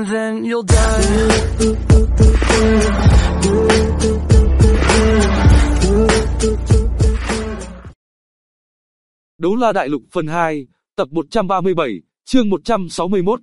and then you'll die. Đấu La Đại Lục phần 2, tập 137, chương 161,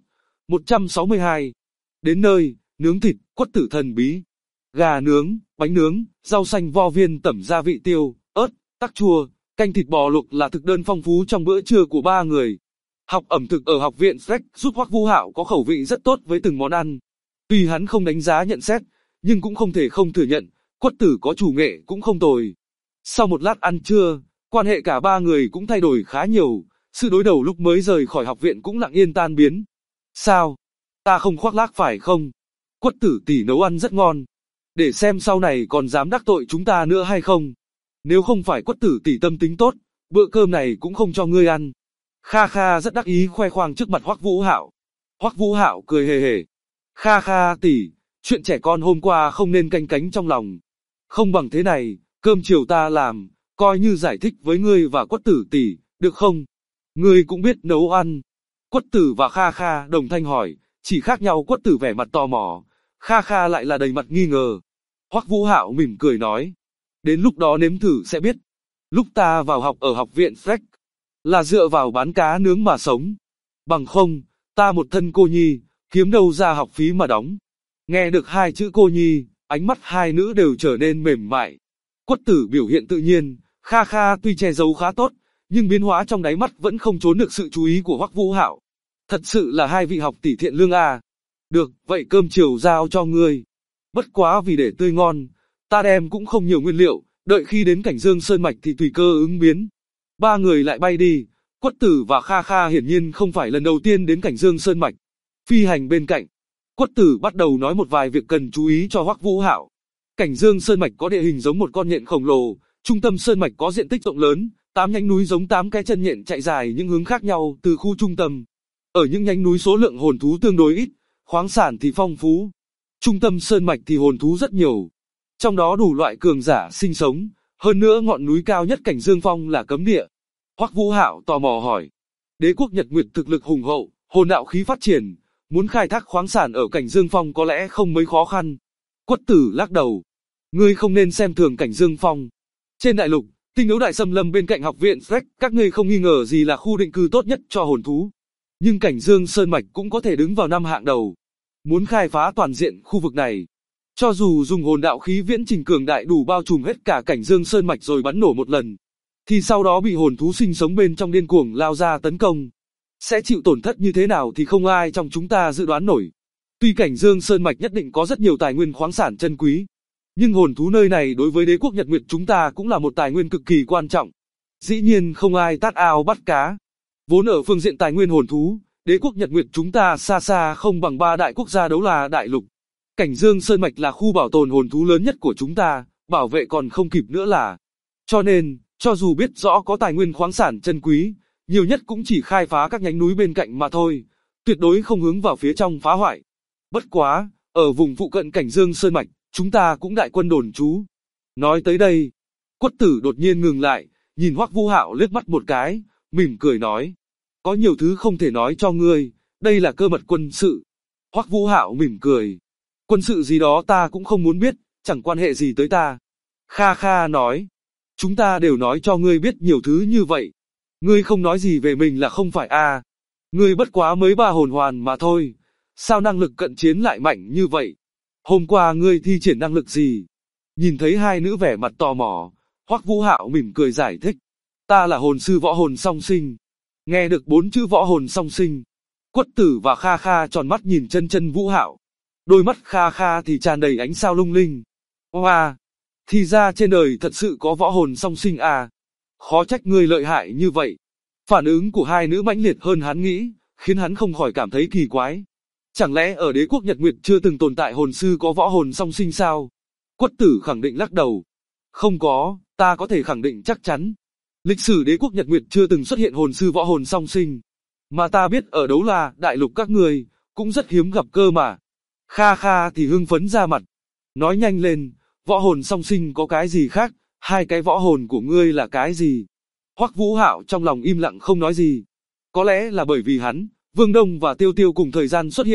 162. Đến nơi, nướng thịt, quất tử thần bí. Gà nướng, bánh nướng, rau xanh vo viên tẩm gia vị tiêu, ớt, tắc chua, canh thịt bò luộc là thực đơn phong phú trong bữa trưa của ba người. Học ẩm thực ở học viện Freck giúp Hoắc Vũ Hạo có khẩu vị rất tốt với từng món ăn. Tuy hắn không đánh giá nhận xét, nhưng cũng không thể không thừa nhận, quất tử có chủ nghệ cũng không tồi. Sau một lát ăn trưa, quan hệ cả ba người cũng thay đổi khá nhiều, sự đối đầu lúc mới rời khỏi học viện cũng lặng yên tan biến. Sao? Ta không khoác lác phải không? Quất tử tỷ nấu ăn rất ngon. Để xem sau này còn dám đắc tội chúng ta nữa hay không. Nếu không phải quất tử tỷ tâm tính tốt, bữa cơm này cũng không cho ngươi ăn. Kha Kha rất đắc ý khoe khoang trước mặt Hoắc Vũ Hạo. Hoắc Vũ Hạo cười hề hề. Kha Kha tỷ, chuyện trẻ con hôm qua không nên canh cánh trong lòng. Không bằng thế này, cơm chiều ta làm, coi như giải thích với ngươi và quất tử tỷ, được không? Ngươi cũng biết nấu ăn. Quất tử và Kha Kha đồng thanh hỏi, chỉ khác nhau quất tử vẻ mặt tò mò, Kha Kha lại là đầy mặt nghi ngờ. Hoắc Vũ Hạo mỉm cười nói, đến lúc đó nếm thử sẽ biết. Lúc ta vào học ở học viện Freck, là dựa vào bán cá nướng mà sống. Bằng không, ta một thân cô nhi, kiếm đâu ra học phí mà đóng. Nghe được hai chữ cô nhi, ánh mắt hai nữ đều trở nên mềm mại. Quất tử biểu hiện tự nhiên, Kha Kha tuy che giấu khá tốt, nhưng biến hóa trong đáy mắt vẫn không trốn được sự chú ý của Hoắc Vũ Hạo. Thật sự là hai vị học tỷ thiện lương à. Được, vậy cơm chiều giao cho ngươi. Bất quá vì để tươi ngon, ta đem cũng không nhiều nguyên liệu, đợi khi đến Cảnh Dương Sơn Mạch thì tùy cơ ứng biến. Ba người lại bay đi, Quất tử và Kha Kha hiển nhiên không phải lần đầu tiên đến Cảnh Dương Sơn Mạch. Phi hành bên cạnh, Quất tử bắt đầu nói một vài việc cần chú ý cho Hoắc Vũ Hạo. Cảnh Dương Sơn Mạch có địa hình giống một con nhện khổng lồ, trung tâm Sơn Mạch có diện tích rộng lớn, 8 nhánh núi giống 8 cái chân nhện chạy dài những hướng khác nhau từ khu trung tâm. Ở những nhánh núi số lượng hồn thú tương đối ít, khoáng sản thì phong phú. Trung tâm Sơn Mạch thì hồn thú rất nhiều. Trong đó đủ loại cường giả sinh sống, hơn nữa ngọn núi cao nhất Cảnh Dương Phong là cấm địa. Hoắc Vũ Hạo tò mò hỏi, Đế quốc Nhật Nguyệt thực lực hùng hậu, hồn đạo khí phát triển, muốn khai thác khoáng sản ở Cảnh Dương Phong có lẽ không mấy khó khăn. Quất tử lắc đầu, ngươi không nên xem thường Cảnh Dương Phong. Trên đại lục, Tinh Đấu Đại Xâm Lâm bên cạnh học viện Freck, các ngươi không nghi ngờ gì là khu định cư tốt nhất cho hồn thú. Nhưng Cảnh Dương Sơn Mạch cũng có thể đứng vào năm hạng đầu. Muốn khai phá toàn diện khu vực này, cho dù dùng hồn đạo khí viễn trình cường đại đủ bao trùm hết cả Cảnh Dương Sơn Mạch rồi bắn nổ một lần, thì sau đó bị hồn thú sinh sống bên trong điên cuồng lao ra tấn công, sẽ chịu tổn thất như thế nào thì không ai trong chúng ta dự đoán nổi. Tuy Cảnh Dương Sơn Mạch nhất định có rất nhiều tài nguyên khoáng sản chân quý, nhưng hồn thú nơi này đối với Đế quốc Nhật Nguyệt chúng ta cũng là một tài nguyên cực kỳ quan trọng. Dĩ nhiên không ai tát ao bắt cá. Vốn ở phương diện tài nguyên hồn thú, Đế quốc Nhật Nguyệt chúng ta xa xa không bằng ba đại quốc gia Đấu La Đại Lục. Cảnh Dương Sơn Mạch là khu bảo tồn hồn thú lớn nhất của chúng ta, bảo vệ còn không kịp nữa là. Cho nên, cho dù biết rõ có tài nguyên khoáng sản chân quý, nhiều nhất cũng chỉ khai phá các nhánh núi bên cạnh mà thôi, tuyệt đối không hướng vào phía trong phá hoại. Bất quá, ở vùng phụ cận Cảnh Dương Sơn Mạch, chúng ta cũng đại quân đồn trú. Nói tới đây, Quất tử đột nhiên ngừng lại, nhìn Hoắc Vũ Hạo liếc mắt một cái, mỉm cười nói, có nhiều thứ không thể nói cho ngươi, đây là cơ mật quân sự. Hoắc Vũ Hạo mỉm cười, quân sự gì đó ta cũng không muốn biết, chẳng quan hệ gì tới ta. Kha Kha nói, chúng ta đều nói cho ngươi biết nhiều thứ như vậy. Ngươi không nói gì về mình là không phải à. Ngươi bất quá mới 3 hồn hoàn mà thôi. Sao năng lực cận chiến lại mạnh như vậy? Hôm qua ngươi thi triển năng lực gì? Nhìn thấy hai nữ vẻ mặt tò mò, Hoắc Vũ Hạo mỉm cười giải thích. Ta là hồn sư võ hồn song sinh. Nghe được 4 chữ võ hồn song sinh, Quất tử và Kha Kha tròn mắt nhìn chân Vũ Hạo. Đôi mắt Kha Kha thì tràn đầy ánh sao lung linh. Wow! Thì ra trên đời thật sự có võ hồn song sinh à. Khó trách ngươi lợi hại như vậy. Phản ứng của hai nữ mãnh liệt hơn hắn nghĩ, khiến hắn không khỏi cảm thấy kỳ quái. Chẳng lẽ ở Đế quốc Nhật Nguyệt chưa từng tồn tại hồn sư có võ hồn song sinh sao? Quất tử khẳng định lắc đầu. Không có, ta có thể khẳng định chắc chắn. Lịch sử Đế quốc Nhật Nguyệt chưa từng xuất hiện hồn sư võ hồn song sinh. Mà ta biết ở Đấu La Đại Lục các người, cũng rất hiếm gặp cơ mà. Kha Kha thì hưng phấn ra mặt. Nói nhanh lên, võ hồn song sinh có cái gì khác, hai cái võ hồn của ngươi là cái gì? Hoắc Vũ Hạo trong lòng im lặng không nói gì. Có lẽ là bởi vì hắn, Vương Đông và Tiêu Tiêu cùng thời gian xuất hiện,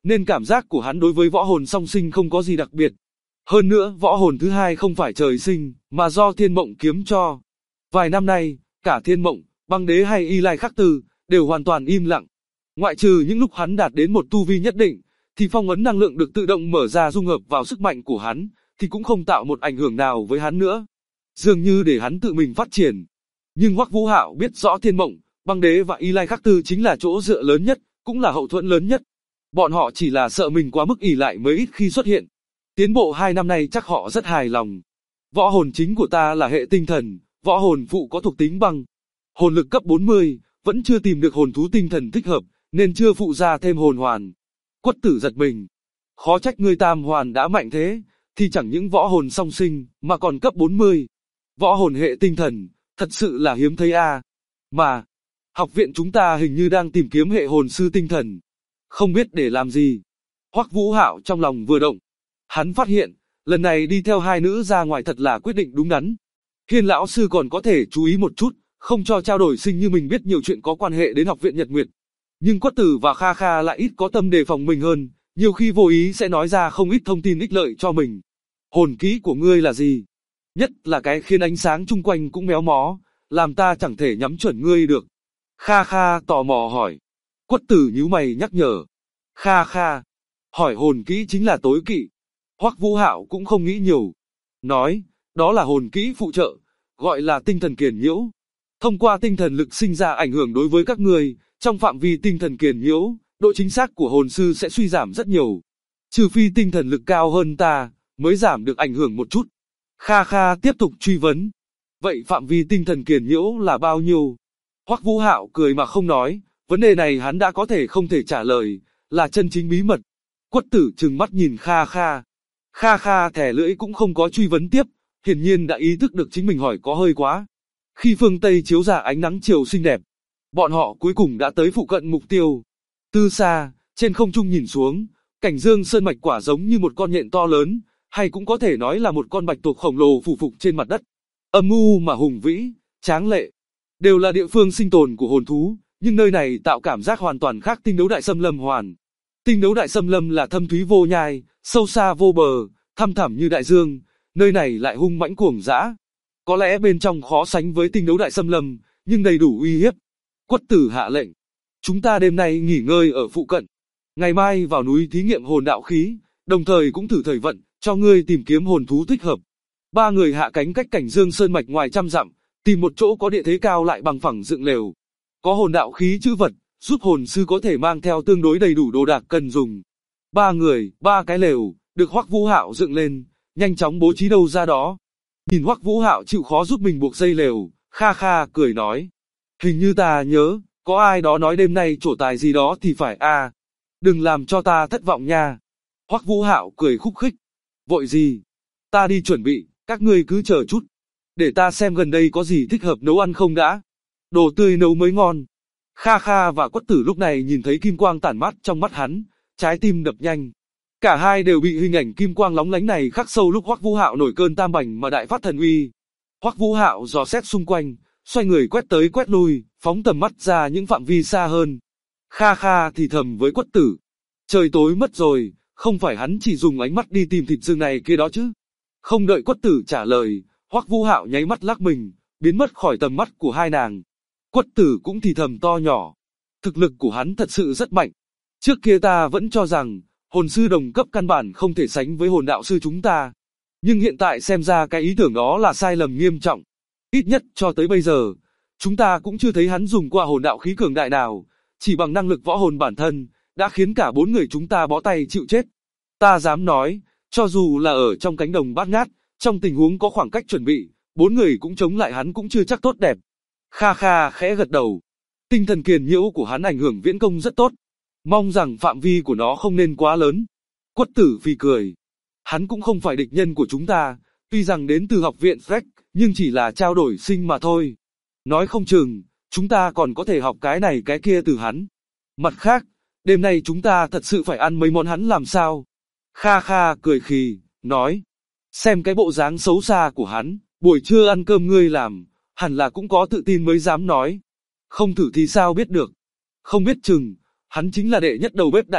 nên cảm giác của hắn đối với võ hồn song sinh không có gì đặc biệt. Hơn nữa, võ hồn thứ hai không phải trời sinh, mà do Thiên Mộng Kiếm cho. Vài năm nay, cả Thiên Mộng, Băng Đế hay Y Lai Khắc Tư, đều hoàn toàn im lặng. Ngoại trừ những lúc hắn đạt đến một tu vi nhất định, thì phong ấn năng lượng được tự động mở ra dung hợp vào sức mạnh của hắn, thì cũng không tạo một ảnh hưởng nào với hắn nữa. Dường như để hắn tự mình phát triển. Nhưng Hoắc Vũ Hạo biết rõ Thiên Mộng, Băng Đế và Y Lai Khắc Tư chính là chỗ dựa lớn nhất, cũng là hậu thuẫn lớn nhất. Bọn họ chỉ là sợ mình quá mức ỷ lại mới ít khi xuất hiện. Tiến bộ 2 năm nay chắc họ rất hài lòng. Võ hồn chính của ta là hệ tinh thần, võ hồn phụ có thuộc tính băng. Hồn lực cấp 40, vẫn chưa tìm được hồn thú tinh thần thích hợp, nên chưa phụ ra thêm hồn hoàn. Quất Tử giật mình. Khó trách ngươi tam hoàn đã mạnh thế, thì chẳng những võ hồn song sinh, mà còn cấp 40. Võ hồn hệ tinh thần, thật sự là hiếm thấy a. Mà, học viện chúng ta hình như đang tìm kiếm hệ hồn sư tinh thần. Không biết để làm gì. Hoắc Vũ Hạo trong lòng vừa động. Hắn phát hiện, lần này đi theo hai nữ ra ngoài thật là quyết định đúng đắn. Hiên lão sư còn có thể chú ý một chút, không cho trao đổi sinh như mình biết nhiều chuyện có quan hệ đến học viện Nhật Nguyệt. Nhưng Quất Tử và Kha Kha lại ít có tâm đề phòng mình hơn, nhiều khi vô ý sẽ nói ra không ít thông tin ích lợi cho mình. Hồn kỹ của ngươi là gì? Nhất là cái khiến ánh sáng chung quanh cũng méo mó, làm ta chẳng thể nhắm chuẩn ngươi được. Kha Kha tò mò hỏi. Quất Tử nhíu mày nhắc nhở. Kha Kha, hỏi hồn kỹ chính là tối kỵ. Hoắc Vũ Hạo cũng không nghĩ nhiều. Nói, đó là hồn kỹ phụ trợ, gọi là tinh thần kiền nhiễu. Thông qua tinh thần lực sinh ra ảnh hưởng đối với các người, trong phạm vi tinh thần kiền nhiễu, độ chính xác của hồn sư sẽ suy giảm rất nhiều. Trừ phi tinh thần lực cao hơn ta, mới giảm được ảnh hưởng một chút. Kha Kha tiếp tục truy vấn. Vậy phạm vi tinh thần kiền nhiễu là bao nhiêu? Hoắc Vũ Hạo cười mà không nói, vấn đề này hắn đã có thể không thể trả lời, là chân chính bí mật. Quất Tử trừng mắt nhìn Kha Kha. Kha Kha thẻ lưỡi cũng không có truy vấn tiếp, hiển nhiên đã ý thức được chính mình hỏi có hơi quá. Khi phương Tây chiếu ra ánh nắng chiều xinh đẹp, bọn họ cuối cùng đã tới phụ cận mục tiêu. Từ xa, trên không trung nhìn xuống, cảnh Dương Sơn mạch quả giống như một con nhện to lớn, hay cũng có thể nói là một con bạch tuộc khổng lồ phủ phục trên mặt đất. Âm u mà hùng vĩ, tráng lệ, đều là địa phương sinh tồn của hồn thú, nhưng nơi này tạo cảm giác hoàn toàn khác Tinh Đấu Đại Xâm Lâm hoàn. Tinh Đấu Đại Xâm Lâm là thâm thúy vô nhai, sâu xa vô bờ, thăm thẳm như đại dương, nơi này lại hung mãnh cuồng dã. Có lẽ bên trong khó sánh với Tinh Đấu Đại Xâm Lâm, nhưng đầy đủ uy hiếp. Quất Tử hạ lệnh, chúng ta đêm nay nghỉ ngơi ở phụ cận, ngày mai vào núi thí nghiệm hồn đạo khí, đồng thời cũng thử thời vận, cho ngươi tìm kiếm hồn thú thích hợp. Ba người hạ cánh cách cảnh Dương Sơn mạch ngoài trăm dặm, tìm một chỗ có địa thế cao lại bằng phẳng dựng lều. Có hồn đạo khí chữ vật, giúp hồn sư có thể mang theo tương đối đầy đủ đồ đạc cần dùng. Ba người, ba cái lều, được Hoắc Vũ Hạo dựng lên, nhanh chóng bố trí đâu ra đó. Nhìn Hoắc Vũ Hạo chịu khó giúp mình buộc dây lều, Kha Kha cười nói. Hình như ta nhớ, có ai đó nói đêm nay trổ tài gì đó thì phải a. Đừng làm cho ta thất vọng nha. Hoắc Vũ Hạo cười khúc khích. Vội gì? Ta đi chuẩn bị, các ngươi cứ chờ chút. Để ta xem gần đây có gì thích hợp nấu ăn không đã. Đồ tươi nấu mới ngon. Kha Kha và Quất Tử lúc này nhìn thấy kim quang tản mát trong mắt hắn, trái tim đập nhanh. Cả hai đều bị hình ảnh kim quang lóng lánh này khắc sâu lúc Hoắc Vũ Hạo nổi cơn tam bành mà đại phát thần uy. Hoắc Vũ Hạo dò xét xung quanh, xoay người quét tới quét lui, phóng tầm mắt ra những phạm vi xa hơn. Kha Kha thì thầm với Quất Tử. Trời tối mất rồi, không phải hắn chỉ dùng ánh mắt đi tìm thịt rừng này kia đó chứ. Không đợi Quất Tử trả lời, Hoắc Vũ Hạo nháy mắt lắc mình, biến mất khỏi tầm mắt của hai nàng. Quất Tử cũng thì thầm to nhỏ. Thực lực của hắn thật sự rất mạnh. Trước kia ta vẫn cho rằng, hồn sư đồng cấp căn bản không thể sánh với hồn đạo sư chúng ta. Nhưng hiện tại xem ra cái ý tưởng đó là sai lầm nghiêm trọng. Ít nhất cho tới bây giờ, chúng ta cũng chưa thấy hắn dùng qua hồn đạo khí cường đại nào, chỉ bằng năng lực võ hồn bản thân, đã khiến cả bốn người chúng ta bó tay chịu chết. Ta dám nói, cho dù là ở trong cánh đồng bát ngát, trong tình huống có khoảng cách chuẩn bị, bốn người cũng chống lại hắn cũng chưa chắc tốt đẹp. Kha Kha khẽ gật đầu. Tinh thần kiền nhiễu của hắn ảnh hưởng viễn công rất tốt. Mong rằng phạm vi của nó không nên quá lớn. Quất Tử phì cười. Hắn cũng không phải địch nhân của chúng ta, tuy rằng đến từ học viện Freck, nhưng chỉ là trao đổi sinh mà thôi. Nói không chừng, chúng ta còn có thể học cái này cái kia từ hắn. Mặt khác, đêm nay chúng ta thật sự phải ăn mấy món hắn làm sao? Kha Kha cười khì, nói. Xem cái bộ dáng xấu xa của hắn, buổi trưa ăn cơm ngươi làm, hẳn là cũng có tự tin mới dám nói. Không thử thì sao biết được. Không biết chừng, hắn chính là đệ nhất đầu bếp đại lục,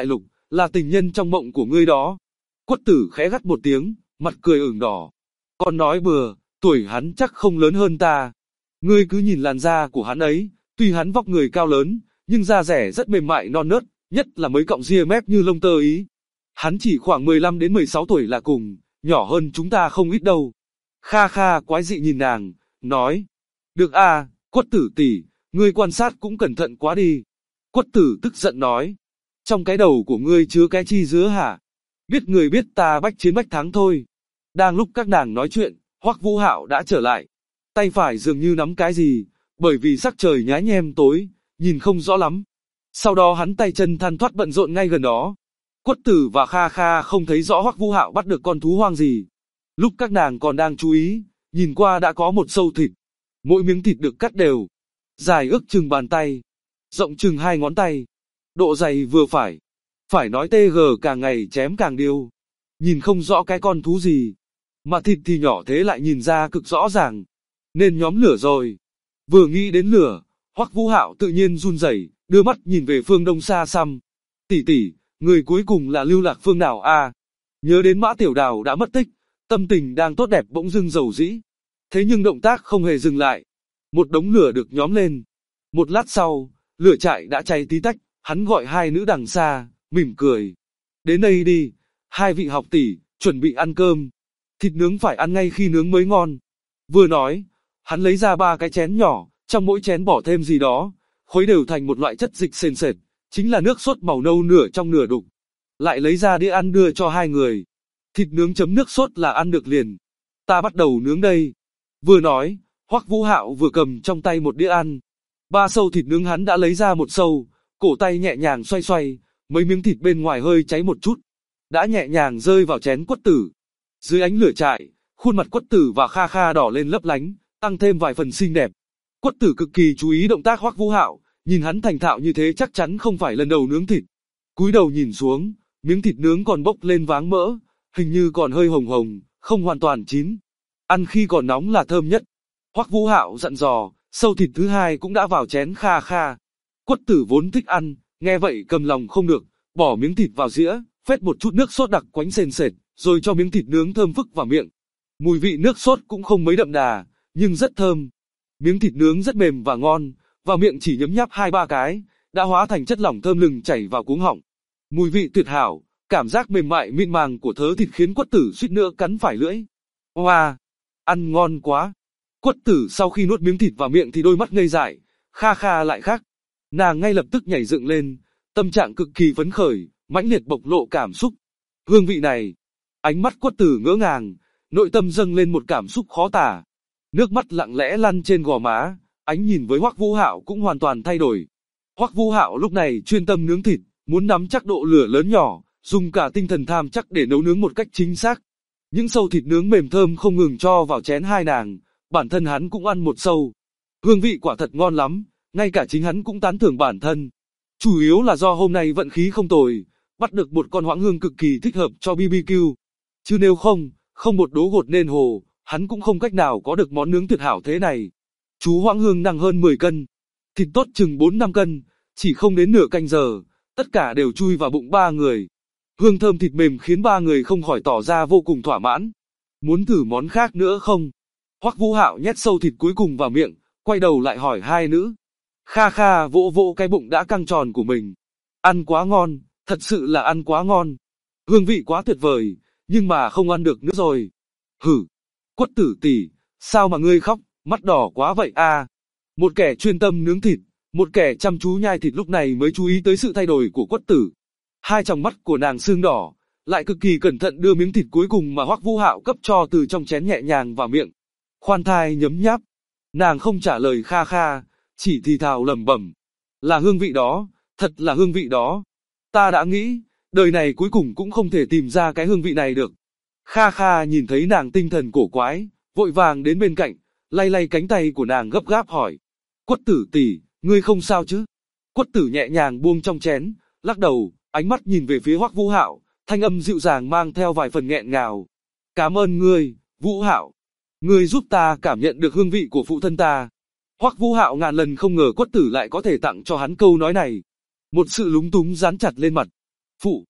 là tình nhân trong mộng của ngươi đó. Quất tử khẽ gắt một tiếng, mặt cười ửng đỏ. Còn nói bừa, tuổi hắn chắc không lớn hơn ta. Ngươi cứ nhìn làn da của hắn ấy, tuy hắn vóc người cao lớn, nhưng da rẻ rất mềm mại non nớt, nhất là mấy cọng ria mép như lông tơ ý. Hắn chỉ khoảng 15 đến 16 tuổi là cùng, nhỏ hơn chúng ta không ít đâu. Kha Kha quái dị nhìn nàng, nói. Được à, Quất tử tỷ, ngươi quan sát cũng cẩn thận quá đi. Quất tử tức giận nói. Trong cái đầu của ngươi chứa cái chi dứa hả? Biết người biết ta bách chiến bách thắng thôi. Đang lúc các nàng nói chuyện, Hoắc Vũ Hạo đã trở lại. Tay phải dường như nắm cái gì, bởi vì sắc trời nhá nhem tối, nhìn không rõ lắm. Sau đó hắn tay chân than thoát bận rộn ngay gần đó. Quất tử và Kha Kha không thấy rõ Hoắc Vũ Hạo bắt được con thú hoang gì. Lúc các nàng còn đang chú ý, nhìn qua đã có một sâu thịt. Mỗi miếng thịt được cắt đều, dài ước chừng bàn tay, rộng chừng 2 ngón tay, độ dày vừa phải. Phải nói TG càng ngày chém càng điêu. Nhìn không rõ cái con thú gì, mà thịt thì nhỏ thế lại nhìn ra cực rõ ràng. Nên nhóm lửa rồi. Vừa nghĩ đến lửa, Hoắc Vũ Hạo tự nhiên run rẩy, đưa mắt nhìn về phương đông xa xăm. Tỷ tỷ, người cuối cùng là lưu lạc phương nào a? Nhớ đến Mã Tiểu Đào đã mất tích, tâm tình đang tốt đẹp bỗng dưng dầu dĩ. Thế nhưng động tác không hề dừng lại. Một đống lửa được nhóm lên. Một lát sau, lửa trại đã cháy tí tách, hắn gọi hai nữ đằng xa, mỉm cười. Đến đây đi, hai vị học tỷ, chuẩn bị ăn cơm. Thịt nướng phải ăn ngay khi nướng mới ngon. Vừa nói, hắn lấy ra 3 cái chén nhỏ, trong mỗi chén bỏ thêm gì đó, khuấy đều thành một loại chất dịch sền sệt, chính là nước sốt màu nâu nửa trong nửa đục. Lại lấy ra đĩa ăn đưa cho hai người. Thịt nướng chấm nước sốt là ăn được liền. Ta bắt đầu nướng đây. Vừa nói, Hoắc Vũ Hạo vừa cầm trong tay một đĩa ăn. 3 sâu thịt nướng hắn đã lấy ra một sâu, cổ tay nhẹ nhàng xoay xoay, mấy miếng thịt bên ngoài hơi cháy một chút, đã nhẹ nhàng rơi vào chén Quất tử. Dưới ánh lửa trại, khuôn mặt Quất tử và Kha Kha đỏ lên lấp lánh, tăng thêm vài phần xinh đẹp. Quất tử cực kỳ chú ý động tác Hoắc Vũ Hạo, nhìn hắn thành thạo như thế chắc chắn không phải lần đầu nướng thịt. Cúi đầu nhìn xuống, miếng thịt nướng còn bốc lên váng mỡ, hình như còn hơi hồng hồng, không hoàn toàn chín. Ăn khi còn nóng là thơm nhất. Hoắc Vũ Hạo dặn dò, sâu thịt thứ hai cũng đã vào chén Kha Kha. Quất tử vốn thích ăn, nghe vậy cầm lòng không được, bỏ miếng thịt vào dĩa, phết một chút nước sốt đặc quánh sền sệt, rồi cho miếng thịt nướng thơm phức vào miệng. Mùi vị nước sốt cũng không mấy đậm đà, nhưng rất thơm. Miếng thịt nướng rất mềm và ngon, vào miệng chỉ nhấm nháp 2-3 cái, đã hóa thành chất lỏng thơm lừng chảy vào cuống họng. Mùi vị tuyệt hảo, cảm giác mềm mại mịn màng của thớ thịt khiến Quất tử suýt nữa cắn phải lưỡi. Wow, ăn ngon quá. Quất tử sau khi nuốt miếng thịt vào miệng thì đôi mắt ngây dại, Kha Kha lại khác. Nàng ngay lập tức nhảy dựng lên, tâm trạng cực kỳ phấn khởi, mãnh liệt bộc lộ cảm xúc. Hương vị này, ánh mắt Quất tử ngỡ ngàng, nội tâm dâng lên một cảm xúc khó tả. Nước mắt lặng lẽ lăn trên gò má, ánh nhìn với Hoắc Vũ Hạo cũng hoàn toàn thay đổi. Hoắc Vũ Hạo lúc này chuyên tâm nướng thịt, muốn nắm chắc độ lửa lớn nhỏ, dùng cả tinh thần tham chắc để nấu nướng một cách chính xác. Những sâu thịt nướng mềm thơm không ngừng cho vào chén hai nàng, bản thân hắn cũng ăn một sâu. Hương vị quả thật ngon lắm, ngay cả chính hắn cũng tán thưởng bản thân. Chủ yếu là do hôm nay vận khí không tồi, bắt được một con hoãng hương cực kỳ thích hợp cho BBQ. Chứ nếu không, không một đố gột nên hồ, hắn cũng không cách nào có được món nướng tuyệt hảo thế này. Chú hoãng hương nặng hơn 10 cân, thịt tốt chừng 4-5 cân, chỉ không đến nửa canh giờ, tất cả đều chui vào bụng 3 người. Hương thơm thịt mềm khiến 3 người không khỏi tỏ ra vô cùng thỏa mãn. Muốn thử món khác nữa không? Hoắc Vũ Hạo nhét sâu thịt cuối cùng vào miệng, quay đầu lại hỏi hai nữ. Kha Kha vỗ vỗ cái bụng đã căng tròn của mình. Ăn quá ngon, thật sự là ăn quá ngon. Hương vị quá tuyệt vời, nhưng mà không ăn được nữa rồi. Hử, Quất tử tỷ, sao mà ngươi khóc, mắt đỏ quá vậy a? Một kẻ chuyên tâm nướng thịt, một kẻ chăm chú nhai thịt lúc này mới chú ý tới sự thay đổi của Quất tử. Hai tròng mắt của nàng sưng đỏ, lại cực kỳ cẩn thận đưa miếng thịt cuối cùng mà Hoắc Vũ Hạo cấp cho từ trong chén nhẹ nhàng vào miệng. Khoan thai nhấm nháp. Nàng không trả lời Kha Kha, chỉ thì thào lẩm bẩm. Là hương vị đó, thật là hương vị đó. Ta đã nghĩ, đời này cuối cùng cũng không thể tìm ra cái hương vị này được. Kha Kha nhìn thấy nàng tinh thần cổ quái, vội vàng đến bên cạnh, lay lay cánh tay của nàng gấp gáp hỏi. Quất tử tỷ, ngươi không sao chứ? Quất tử nhẹ nhàng buông trong chén, lắc đầu, ánh mắt nhìn về phía Hoắc Vũ Hạo, thanh âm dịu dàng mang theo vài phần nghẹn ngào. Cảm ơn ngươi, Vũ Hạo. Ngươi giúp ta cảm nhận được hương vị của phụ thân ta. Hoắc Vũ Hạo ngàn lần không ngờ Quất tử lại có thể tặng cho hắn câu nói này. Một sự lúng túng dán chặt lên mặt. Phụ,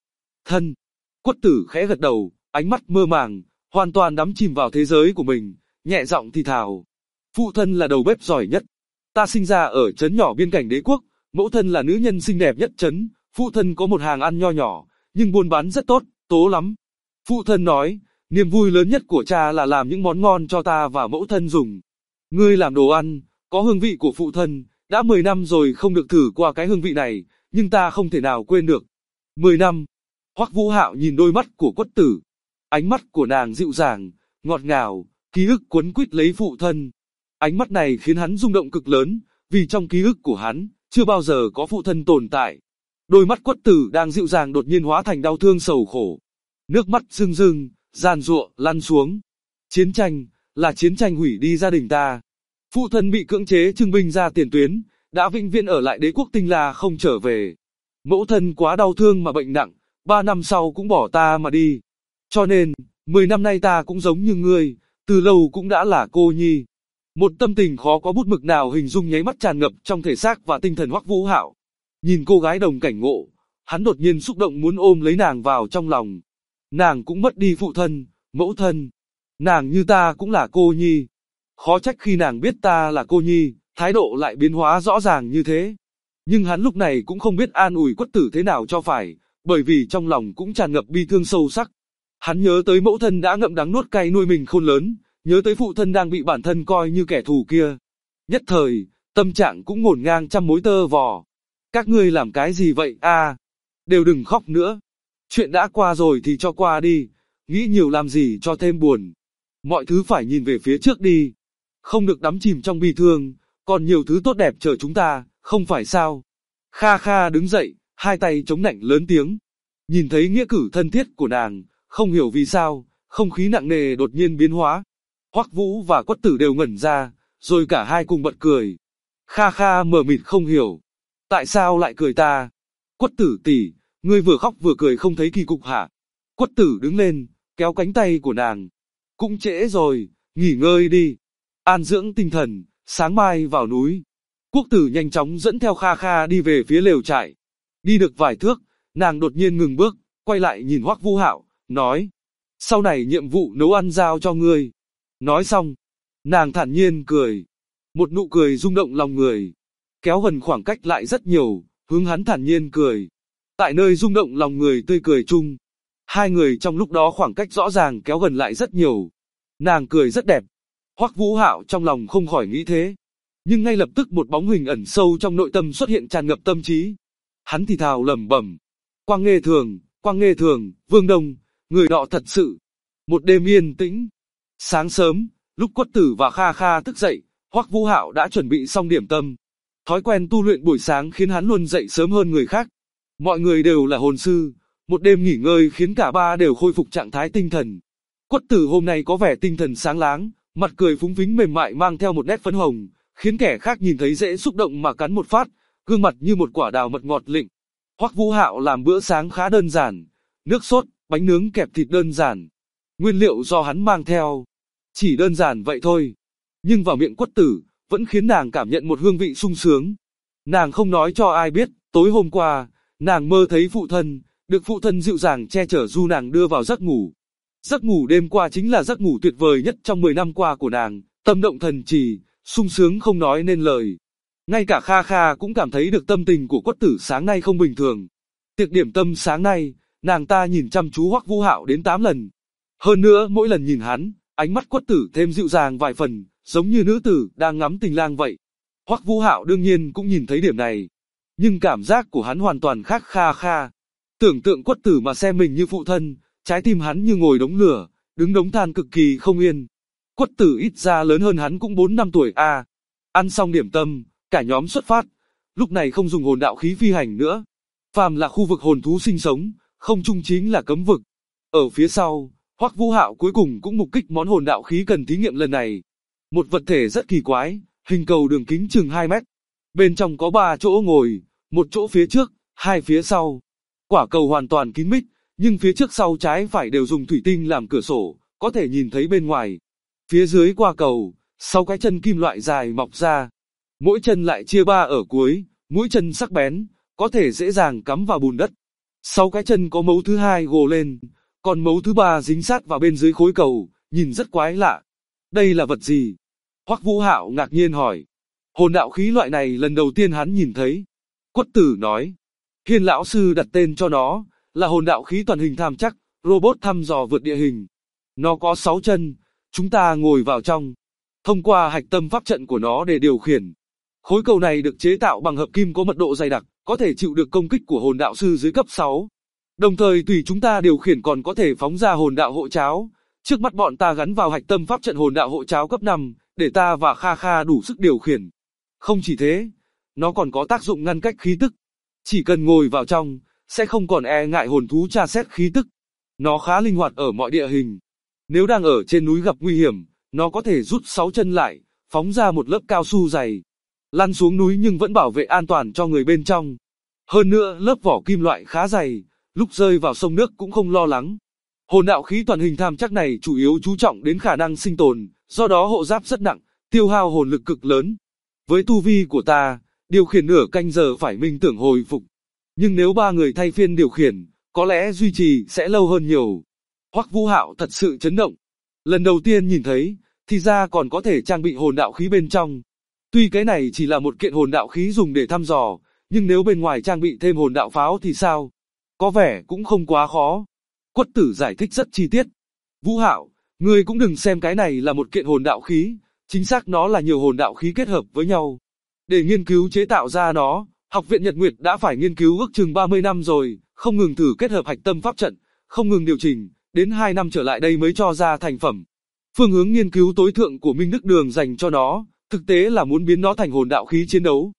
thân. Quất tử khẽ gật đầu, ánh mắt mơ màng, hoàn toàn đắm chìm vào thế giới của mình, nhẹ giọng thì thào. Phụ thân là đầu bếp giỏi nhất. Ta sinh ra ở trấn nhỏ biên cảnh đế quốc, mẫu thân là nữ nhân xinh đẹp nhất trấn, phụ thân có một hàng ăn nho nhỏ, nhưng buôn bán rất tốt, tố lắm. Phụ thân nói, niềm vui lớn nhất của cha là làm những món ngon cho ta và mẫu thân dùng. Ngươi làm đồ ăn, có hương vị của phụ thân, đã 10 năm rồi không được thử qua cái hương vị này, nhưng ta không thể nào quên được. 10 năm. Hoắc Vũ Hạo nhìn đôi mắt của Quất tử. Ánh mắt của nàng dịu dàng, ngọt ngào, ký ức quấn quýt lấy phụ thân. Ánh mắt này khiến hắn rung động cực lớn, vì trong ký ức của hắn, chưa bao giờ có phụ thân tồn tại. Đôi mắt Quất tử đang dịu dàng đột nhiên hóa thành đau thương sầu khổ. Nước mắt rưng rưng, giàn giụa, lăn xuống. Chiến tranh, là chiến tranh hủy đi gia đình ta. Phụ thân bị cưỡng chế trưng binh ra tiền tuyến, đã vĩnh viễn ở lại đế quốc Tinh La không trở về. Mẫu thân quá đau thương mà bệnh nặng, 3 năm sau cũng bỏ ta mà đi. Cho nên, 10 năm nay ta cũng giống như ngươi, từ lâu cũng đã là cô nhi. Một tâm tình khó có bút mực nào hình dung nháy mắt tràn ngập trong thể xác và tinh thần Hoắc Vũ Hạo. Nhìn cô gái đồng cảnh ngộ, hắn đột nhiên xúc động muốn ôm lấy nàng vào trong lòng. Nàng cũng mất đi phụ thân, mẫu thân. Nàng như ta cũng là cô nhi. Khó trách khi nàng biết ta là cô nhi, thái độ lại biến hóa rõ ràng như thế. Nhưng hắn lúc này cũng không biết an ủi Quất tử thế nào cho phải, bởi vì trong lòng cũng tràn ngập bi thương sâu sắc. Hắn nhớ tới mẫu thân đã ngậm đắng nuốt cay nuôi mình khôn lớn, nhớ tới phụ thân đang bị bản thân coi như kẻ thù kia. Nhất thời, tâm trạng cũng ngổn ngang trăm mối tơ vò. Các ngươi làm cái gì vậy a? Đều đừng khóc nữa. Chuyện đã qua rồi thì cho qua đi, nghĩ nhiều làm gì cho thêm buồn. Mọi thứ phải nhìn về phía trước đi. Không được đắm chìm trong bi thương, còn nhiều thứ tốt đẹp chờ chúng ta, không phải sao? Kha Kha đứng dậy, hai tay chống nạnh lớn tiếng. Nhìn thấy nghĩa cử thân thiết của nàng, không hiểu vì sao, không khí nặng nề đột nhiên biến hóa. Hoắc Vũ và Quất tử đều ngẩn ra, rồi cả hai cùng bật cười. Kha Kha mờ mịt không hiểu. Tại sao lại cười ta? Quất tử tỷ, ngươi vừa khóc vừa cười không thấy kỳ cục hả? Quất tử đứng lên, kéo cánh tay của nàng. Cũng trễ rồi, nghỉ ngơi đi. An dưỡng tinh thần, sáng mai vào núi. Quốc tử nhanh chóng dẫn theo Kha Kha đi về phía lều trại. Đi được vài thước, nàng đột nhiên ngừng bước, quay lại nhìn Hoắc Vũ Hạo, nói. Sau này nhiệm vụ nấu ăn giao cho ngươi. Nói xong, nàng thản nhiên cười. Một nụ cười rung động lòng người. Kéo gần khoảng cách lại rất nhiều, hướng hắn thản nhiên cười. Tại nơi rung động lòng người tươi cười chung. Hai người trong lúc đó khoảng cách rõ ràng kéo gần lại rất nhiều. Nàng cười rất đẹp. Hoắc Vũ Hạo trong lòng không khỏi nghĩ thế. Nhưng ngay lập tức một bóng hình ẩn sâu trong nội tâm xuất hiện tràn ngập tâm trí. Hắn thì thào lẩm bẩm. Quang Nghê Thường, Vương Đông, người nọ thật sự. Một đêm yên tĩnh. Sáng sớm, lúc Quất tử và Kha Kha thức dậy, Hoắc Vũ Hạo đã chuẩn bị xong điểm tâm. Thói quen tu luyện buổi sáng khiến hắn luôn dậy sớm hơn người khác. Mọi người đều là hồn sư, một đêm nghỉ ngơi khiến cả ba đều khôi phục trạng thái tinh thần. Quất tử hôm nay có vẻ tinh thần sáng láng, mặt cười phúng phính mềm mại mang theo một nét phấn hồng, khiến kẻ khác nhìn thấy dễ xúc động mà cắn một phát, gương mặt như một quả đào mật ngọt lịnh. Hoắc Vũ Hạo làm bữa sáng khá đơn giản, nước sốt, bánh nướng kẹp thịt đơn giản. Nguyên liệu do hắn mang theo, chỉ đơn giản vậy thôi. Nhưng vào miệng Quất tử, vẫn khiến nàng cảm nhận một hương vị sung sướng. Nàng không nói cho ai biết, tối hôm qua, nàng mơ thấy phụ thân, được phụ thân dịu dàng che chở du nàng đưa vào giấc ngủ. Giấc ngủ đêm qua chính là giấc ngủ tuyệt vời nhất trong 10 năm qua của nàng, tâm động thần trì, sung sướng không nói nên lời. Ngay cả Kha Kha cũng cảm thấy được tâm tình của Quất tử sáng nay không bình thường. Tiệc điểm tâm sáng nay, nàng ta nhìn chăm chú Hoắc Vũ Hạo đến 8 lần. Hơn nữa mỗi lần nhìn hắn, ánh mắt Quất tử thêm dịu dàng vài phần, giống như nữ tử đang ngắm tình lang vậy. Hoắc Vũ Hạo đương nhiên cũng nhìn thấy điểm này. Nhưng cảm giác của hắn hoàn toàn khác Kha Kha. Tưởng tượng Quất tử mà xem mình như phụ thân, trái tim hắn như ngồi đống lửa, đứng đống than cực kỳ không yên. Quất tử ít ra lớn hơn hắn cũng 4 năm tuổi a. Ăn xong điểm tâm, cả nhóm xuất phát. Lúc này không dùng hồn đạo khí phi hành nữa. Phàm là khu vực hồn thú sinh sống, không trung chính là cấm vực. Ở phía sau, Hoắc Vũ Hạo cuối cùng cũng mục kích món hồn đạo khí cần thí nghiệm lần này. Một vật thể rất kỳ quái, hình cầu đường kính chừng 2 mét. Bên trong có 3 chỗ ngồi, một chỗ phía trước, 2 phía sau. Quả cầu hoàn toàn kín mít, nhưng phía trước sau trái phải đều dùng thủy tinh làm cửa sổ, có thể nhìn thấy bên ngoài. Phía dưới quả cầu, 6 cái chân kim loại dài mọc ra. Mỗi chân lại chia 3 ở cuối, mũi chân sắc bén, có thể dễ dàng cắm vào bùn đất. 6 cái chân có mấu thứ hai gồ lên, còn mấu thứ ba dính sát vào bên dưới khối cầu, nhìn rất quái lạ. Đây là vật gì? Hoắc Vũ Hạo ngạc nhiên hỏi. Hồn đạo khí loại này lần đầu tiên hắn nhìn thấy. Quất Tử nói. Hiên lão sư đặt tên cho nó, là hồn đạo khí toàn hình tham chắc, robot thăm dò vượt địa hình. Nó có 6 chân, chúng ta ngồi vào trong. Thông qua hạch tâm pháp trận của nó để điều khiển. Khối cầu này được chế tạo bằng hợp kim có mật độ dày đặc, có thể chịu được công kích của hồn đạo sư dưới cấp 6. Đồng thời tùy chúng ta điều khiển còn có thể phóng ra hồn đạo hộ cháo. Trước mắt bọn ta gắn vào hạch tâm pháp trận hồn đạo hộ cháo cấp 5, để ta và Kha Kha đủ sức điều khiển. Không chỉ thế, nó còn có tác dụng ngăn cách khí tức. Chỉ cần ngồi vào trong, sẽ không còn e ngại hồn thú tra xét khí tức. Nó khá linh hoạt ở mọi địa hình. Nếu đang ở trên núi gặp nguy hiểm, nó có thể rút 6 chân lại, phóng ra một lớp cao su dày. Lăn xuống núi nhưng vẫn bảo vệ an toàn cho người bên trong. Hơn nữa, lớp vỏ kim loại khá dày, lúc rơi vào sông nước cũng không lo lắng. Hồn đạo khí toàn hình tham chắc này chủ yếu chú trọng đến khả năng sinh tồn, do đó hộ giáp rất nặng, tiêu hao hồn lực cực lớn. Với tu vi của ta, điều khiển nửa canh giờ phải minh tưởng hồi phục. Nhưng nếu 3 người thay phiên điều khiển, có lẽ duy trì sẽ lâu hơn nhiều. Hoắc Vũ Hạo thật sự chấn động. Lần đầu tiên nhìn thấy, thì ra còn có thể trang bị hồn đạo khí bên trong. Tuy cái này chỉ là một kiện hồn đạo khí dùng để thăm dò, nhưng nếu bên ngoài trang bị thêm hồn đạo pháo thì sao? Có vẻ cũng không quá khó. Quất Tử giải thích rất chi tiết. Vũ Hạo, ngươi cũng đừng xem cái này là một kiện hồn đạo khí, chính xác nó là nhiều hồn đạo khí kết hợp với nhau. Để nghiên cứu chế tạo ra nó, Học viện Nhật Nguyệt đã phải nghiên cứu ước chừng 30 năm rồi, không ngừng thử kết hợp hạch tâm pháp trận, không ngừng điều chỉnh, đến 2 năm trở lại đây mới cho ra thành phẩm. Phương hướng nghiên cứu tối thượng của Minh Đức Đường dành cho nó, thực tế là muốn biến nó thành hồn đạo khí chiến đấu.